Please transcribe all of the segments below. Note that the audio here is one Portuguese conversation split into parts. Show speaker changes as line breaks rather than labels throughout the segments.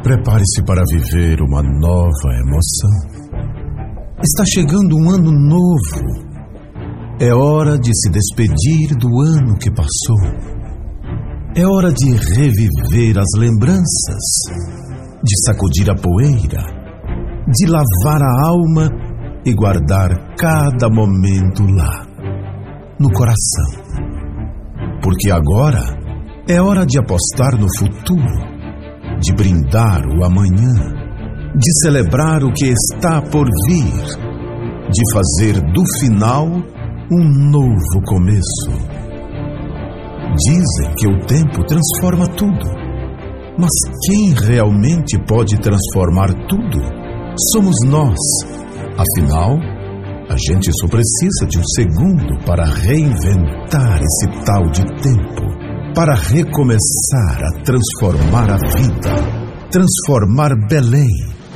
Prepare-se para viver uma nova emoção. Está chegando um ano novo. É hora de se despedir do ano que passou. É hora de reviver as lembranças, de sacudir a poeira, de lavar a alma e guardar cada momento lá, no coração. Porque agora é hora de apostar no futuro, de brindar o amanhã, de celebrar o que está por vir, de fazer do final um novo começo. Dizem que o tempo transforma tudo, mas quem realmente pode transformar tudo somos nós. Afinal, a gente só precisa de um segundo para reinventar esse tal de tempo, para recomeçar a transformar a vida, transformar Belém,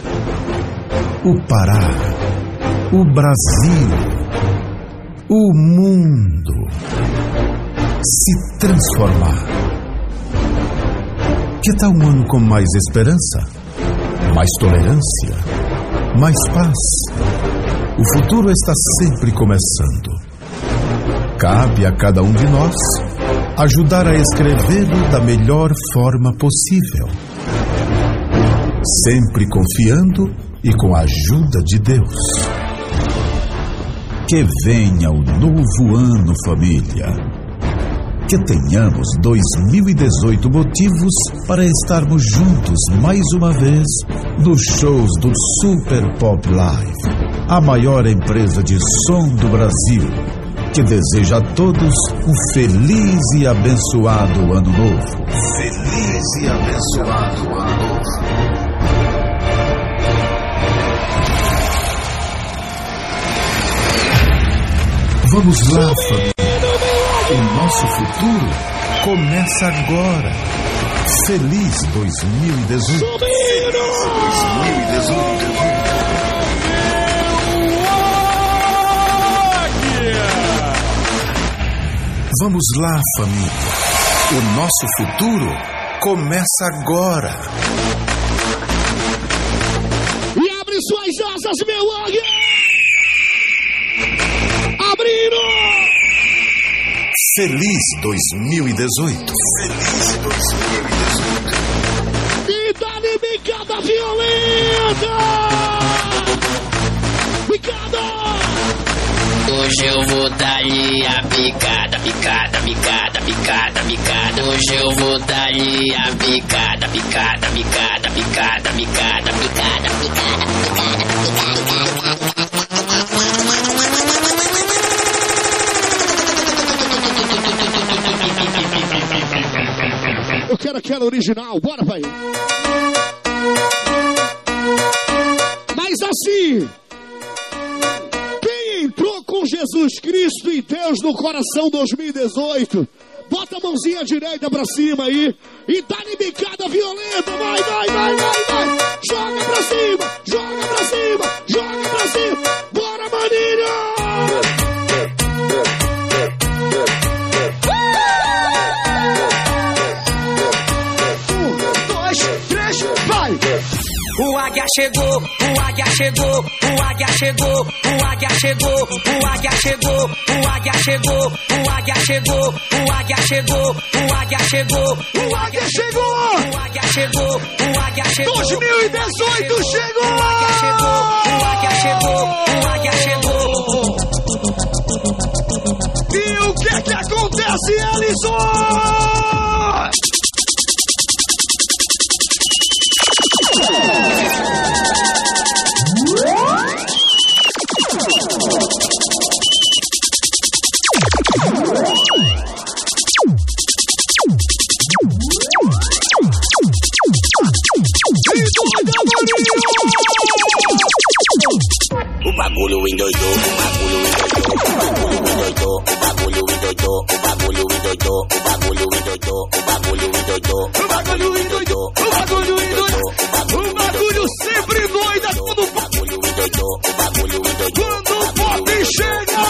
o Pará, o Brasil, o mundo. Se transformar. Que tal um ano com mais esperança, mais tolerância, mais paz? O futuro está sempre começando. Cabe a cada um de nós ajudar a escrevê-lo da melhor forma possível, sempre confiando e com a ajuda de Deus. Que venha o novo ano, família. Que tenhamos 2018 motivos para estarmos juntos mais uma vez nos shows do Super Pop Live, a maior empresa de som do Brasil, que deseja a todos um feliz e abençoado ano novo. Feliz e abençoado ano novo. Vamos lá, família. O nosso futuro começa agora. Feliz 2018. Feliz 2018. Vamos lá, família. O nosso futuro começa agora.
E abre suas asas, meu águia! Abriram!
Feliz 2018. Feliz 2018.
E dá-lhe bicada violenta! Bicada!
Hoje eu vou dar-lhe a picada, picada, picada, picada, picada. Hoje eu vou dar-lhe a picada, picada, picada, picada, picada, picada, picada, picada.
Eu quero aquela original, bora, vai. Mas assim, quem entrou com Jesus Cristo e Deus no coração 2018, bota a mãozinha direita pra cima aí e dá-lhe bicada violenta, vai, vai, vai, vai, vai. Joga pra cima, joga pra cima, joga pra cima. Bora, maninho!
O águia chegou, o águia chegou, o águia chegou, o águia chegou, o águia chegou, o águia chegou, o águia chegou, o águia chegou, o águia chegou,
o águia chegou,
o águia chegou, o águia chegou,
2018 chegou,
o águia chegou, o águia chegou, o águia chegou.
E o que é que acontece, Alisson?
O bagulho endoidou, o bagulho endoidou, o bagulho endoidou, o bagulho endoidou, o bagulho endoidou, o bagulho endoidou,
o bagulho endoidou, o bagulho endoidou, o bagulho sempre doida quando o
bagulho endoidou, o bagulho endoidou,
quando o pop chega.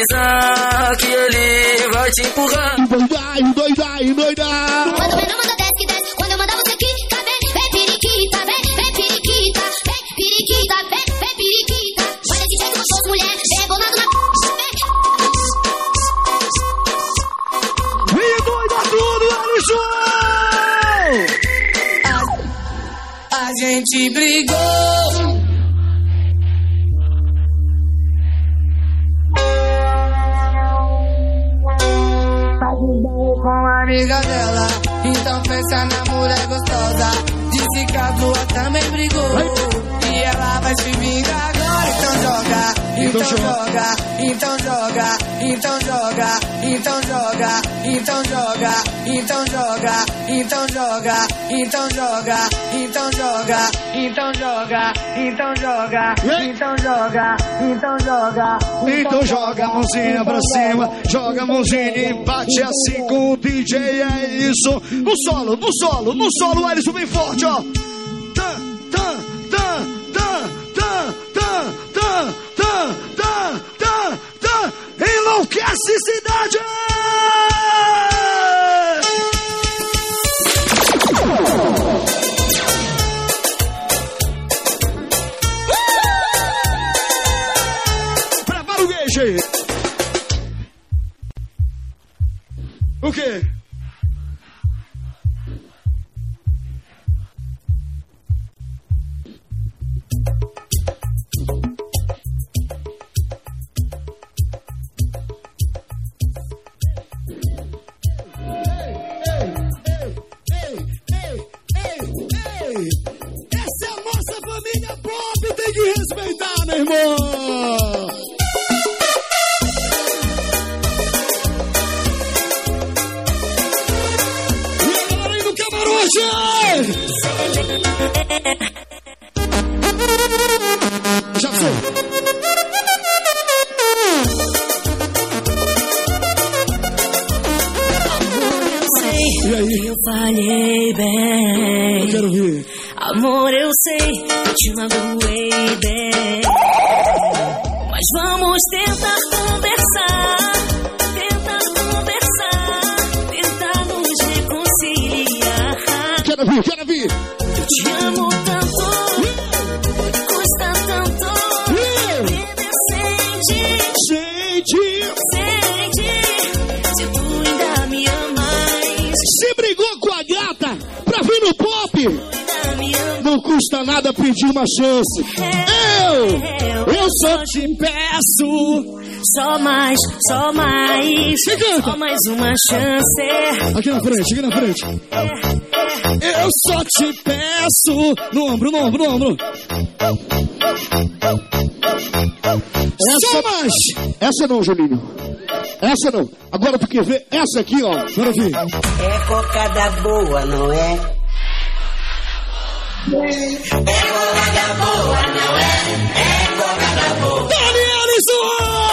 avisar que ele vai te empurrar.
Endoidar. Quando vem, não manda desce que desce. Quando eu mandar você quica, vem periquita, vem periquita, vem periquita, vem periquita. Mas desse jeito não fosse mulher, vem bolado na
Vem doida tudo, Alisson!
A gente brigou. Com a amiga dela, então pensa na mulher gostosa. Disse que a tua também brigou e ela vai se vingar agora. Então joga, então joga, então joga, então joga, então joga, então joga, então joga, então joga, então joga, então joga, então joga, então joga, então joga, então joga.
Então joga a mãozinha pra cima, joga a mãozinha e bate assim com o DJ Alisson. No solo, Alisson bem forte, ó. Enlouquece cidade! Prepara o beijo aí. O quê? Essa é a nossa família pop, tem que respeitar, meu irmão! E a galera aí do camarote! Já foi! E aí?
Eu falhei bem.
Eu quero ver.
Amor, eu sei, eu te magoei bem. Mas vamos tentar conversar. Tentar nos reconciliar.
Quero vir.
Eu te amo tanto, custa tanto. Sente, se tu ainda me amas.
Se brigou com a gata pra vir no pop, não custa nada pedir uma chance. Eu só te peço.
Só mais uma chance.
Aqui na frente. Eu só te peço. No ombro. Só mais. Essa não, Juninho. Essa não. Agora tu quer ver essa aqui, ó. Bora ver.
É cocada boa, não é? É cocada boa, não é? É cocada boa.
Dani Alisson!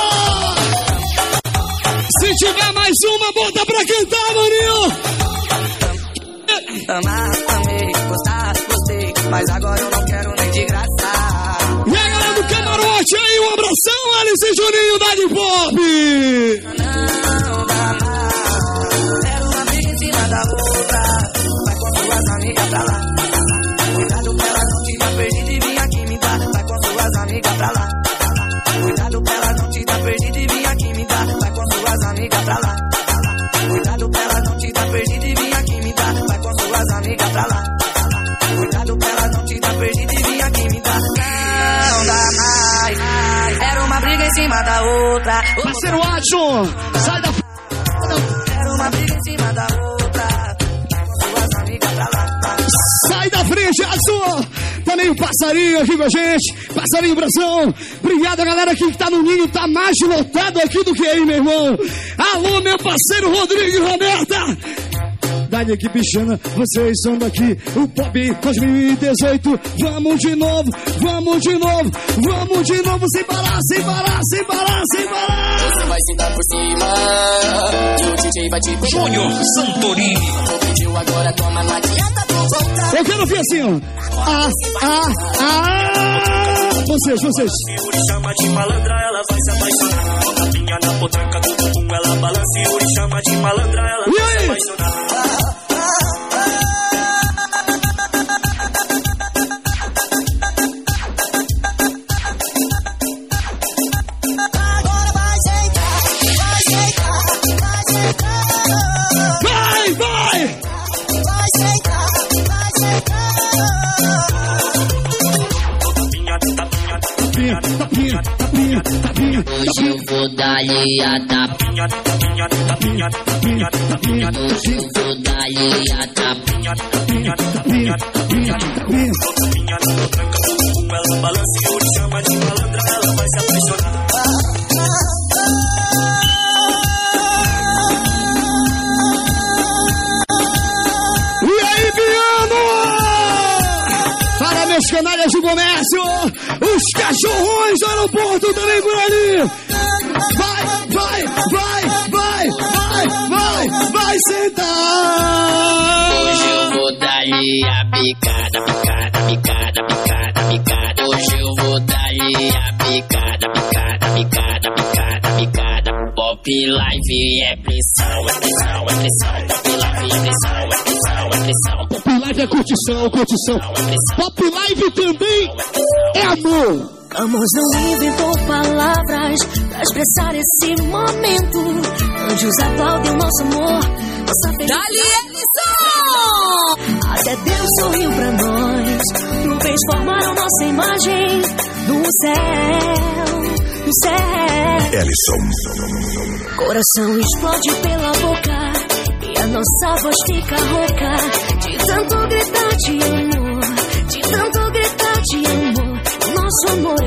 Se tiver mais uma, bota pra cantar, maninho!
Amar, amei, gostar, gostei, mas agora eu não quero nem de graça.
E a galera do camarote aí, um abração, Alice e Juninho da de Pop!
Não dá mais, era uma briga em cima da outra. Vai com suas amigas pra lá. Cuidado pra ela não te dar perdido e vir aqui me dar. Vai com suas amigas pra lá. Cuidado pra ela não te dar perdido e vir aqui me dar. Vai com suas amigas pra lá. Cuidado pra ela não te dar perdido e vir aqui me dar. Vai com suas amigas pra lá. Cuidado pra ela não te dar perdido e vir aqui me dar. Não dá mais. Era uma briga em cima da outra.
Parceiro Adson, sai da...
Era uma briga em cima da outra. Vai com suas amigas pra lá.
Sai da frente, Adson! Também o Passarinho aqui com a gente. Passarinho Brasão. Obrigado a galera aqui que tá no ninho. Tá mais lotado aqui do que aí, meu irmão. Alô, meu parceiro Rodrigo e Roberta. Da equipe Xana, vocês são daqui. O Pop 2018. Vamos de novo. Sem parar.
Você vai sentar por cima e o DJ vai te pegar.
Júnior Santorini.
O vídeo agora toma na dieta do voltar.
Eu quero ver assim, ó. vocês.
Uri chama de malandra, ela vai se apaixonar. Tapinha na potranca do bumbum, ela balança. Uri chama de malandra, ela vai se apaixonar.
Hoje eu vou dar-lhe a tapinha. Hoje eu vou dar-lhe a tapinha.
Ela balança e Uri chama de malandra, ela vai se apaixonar.
E aí, Biano? Para meus canalhas do comércio, os cachorrões do aeroporto também por ali. Vai sentar.
Hoje eu vou dar-lhe a picada. Hoje eu vou dar-lhe a picada. Pop Live é pressão. Pop Live é pressão.
Pop Live é curtição. Pop Live também é amor.
Amor não inventou palavras pra expressar esse momento. Anjos aplaudem o nosso amor, nossa felicidade. Até Deus sorriu pra nós. Nuvens formaram nossa imagem no céu.
Ellison.
Coração explode pela boca e a nossa voz fica rouca de tanto gritar de amor, Nosso amor é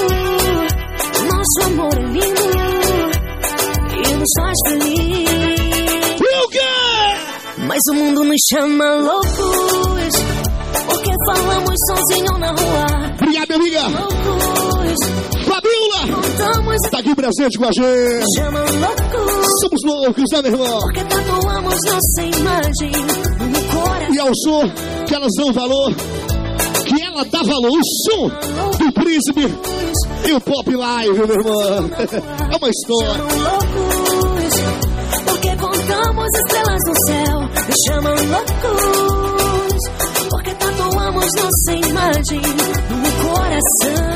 lindo, e nos faz feliz.
O quê?
Mas o mundo nos chama loucos, porque falamos sozinho na rua.
Obrigado, minha amiga.
Loucos,
Fabiola
contamos,
tá aqui presente com a gente.
chama loucos,
Somos loucos, né, meu irmão?
porque tatuamos nossa imagem no coração.
E ao som que elas dão valor, que ela dá valor, o som do Príncipe e o Pop Live, meu irmão. É uma história.
Chamam loucos, porque contamos estrelas no céu. Me chamam loucos, porque tatuamos nossa imagem no coração.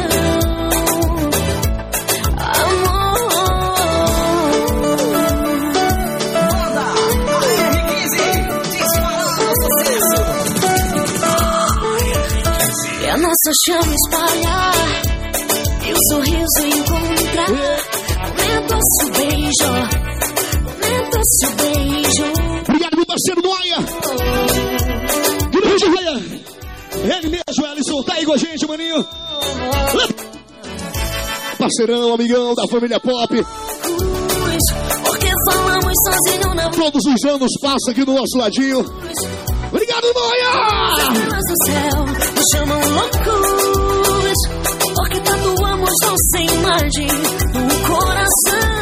A nossa chama espalhar e o sorriso encontrar. Momento se beijo.
Obrigado, meu parceiro Noia. Grande Ryan. Ele mesmo, Ellison, tá aí com a gente, maninho. Parceirão, amigão da família Pop.
Porque falamos sozinho na
Todos os anos passa aqui do nosso ladinho. Obrigado, Noia!
estrelas do céu. Me chamam loucos, porque tatuamos nossa imagem no coração.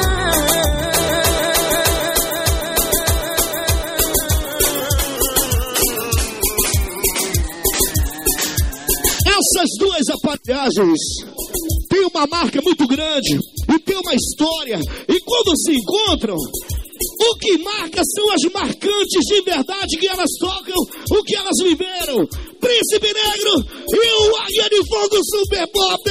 Essas duas aparelhagens têm uma marca muito grande e tem uma história. E quando se encontram, o que marca são as marcantes de verdade que elas tocam, o que elas viveram. Príncipe Negro e o Águia de Fogo Super Pop.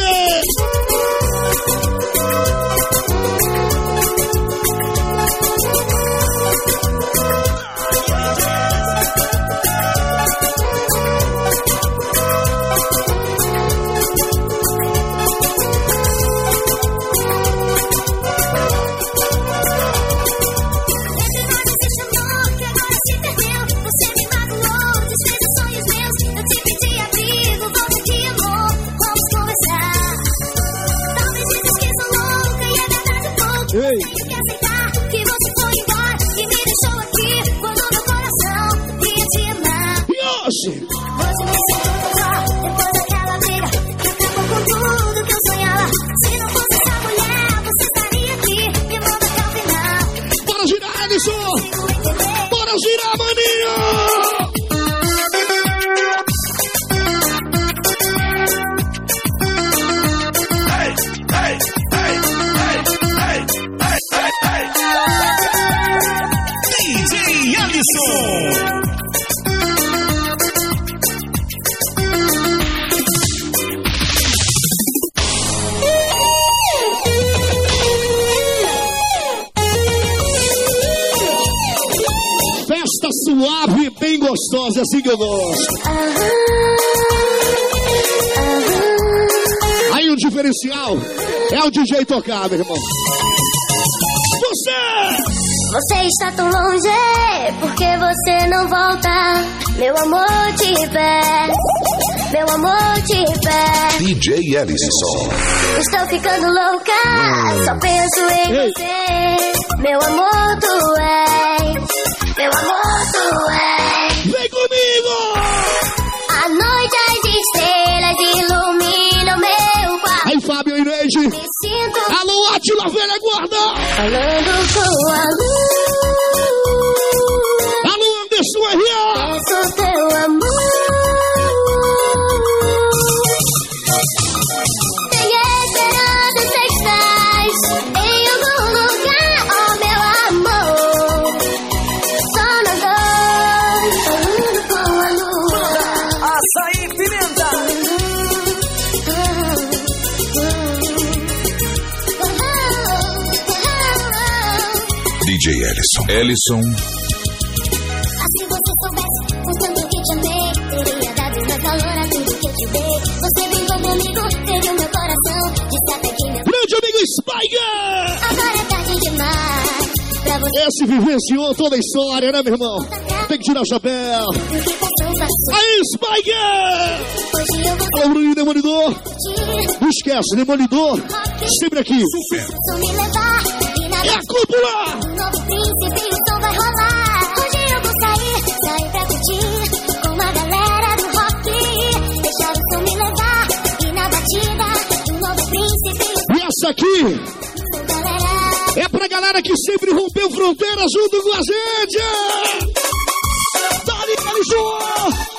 Bora girar, maninho!
Ellison.
Festa suave, bem gostosa, é assim que eu gosto. Aí o diferencial é o DJ tocar, meu irmão.
Você está tão longe, porque você não volta. Meu amor, te peço, meu amor, te peço.
DJ Ellison.
Estou ficando louca, só penso em você. Meu amor, tu és, meu amor, tu és.
Vem comigo!
À noite as estrelas iluminam meu quarto.
Aí, Fábio e Neide.
Me sinto
Alô, Átila, velha guarda!
falando com a luz.
Alô, Anderson R.A.
Peço teu amor. Tenho esperança que estás em algum lugar, oh meu amor. Só nós dois falando com a lua.
Açaí Pimenta.
DJ Ellison.
Se você soubesse o tanto que te amei, teria dado mais valor a tudo que eu te dei. Você brincou comigo, feriu meu coração, disse até que meu...
Grande amigo Spiker!
Agora é tarde demais pra você.
Esse vivenciou toda a história, né, meu irmão? Tem que tirar o chapéu.
O que passou, passou.
Aí, Spiker!
Hoje eu vou
Alô, Bruninho Demolidor.
curtir.
Não esquece, Demolidor. Sempre aqui.
Só me levar e na
É a cúpula!
um novo príncipe, o som vai rolar. Hoje eu vou sair pra curtir com a galera do rock. Deixar o som me levar e na batida, um novo príncipe,
E essa aqui
o galera.
é pra galera que sempre rompeu fronteira junto com a gente! Dali, Ellison!